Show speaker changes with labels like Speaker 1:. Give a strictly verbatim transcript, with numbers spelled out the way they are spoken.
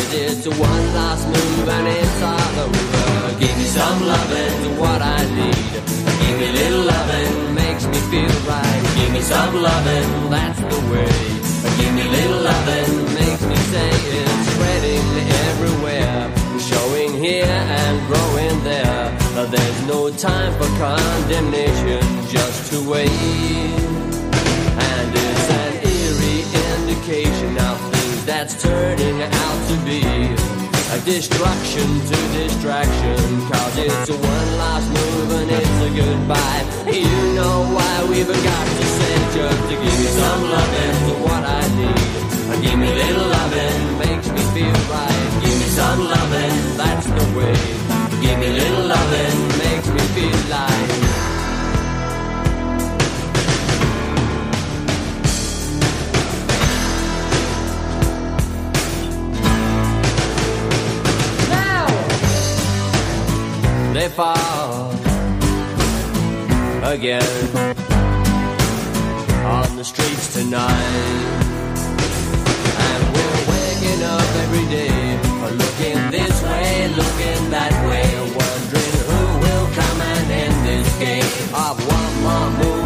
Speaker 1: cause it's one last move and it's all over. Give me some lovin', what I need. Give me a little lovin', makes me feel right. Give me some lovin', that's the way. Give me a little lovin', makes me say it's spreading everywhere. Showing here and growing there. There's no time for condemnation, just to wait. And it's an eerie indication of things that's turning out to be a destruction to distraction. Cause it's a one last move and it's a goodbye. You know why we've got to say just to give me some lovin' to what I need. Give me a little lovin', makes me feel right. Give me some lovin', that's the way. Give me a little lovin', makes me feel like. Now they fall again on the streets tonight. Waking up every day, looking this way, looking that way, wondering who will come and end this game of one more move.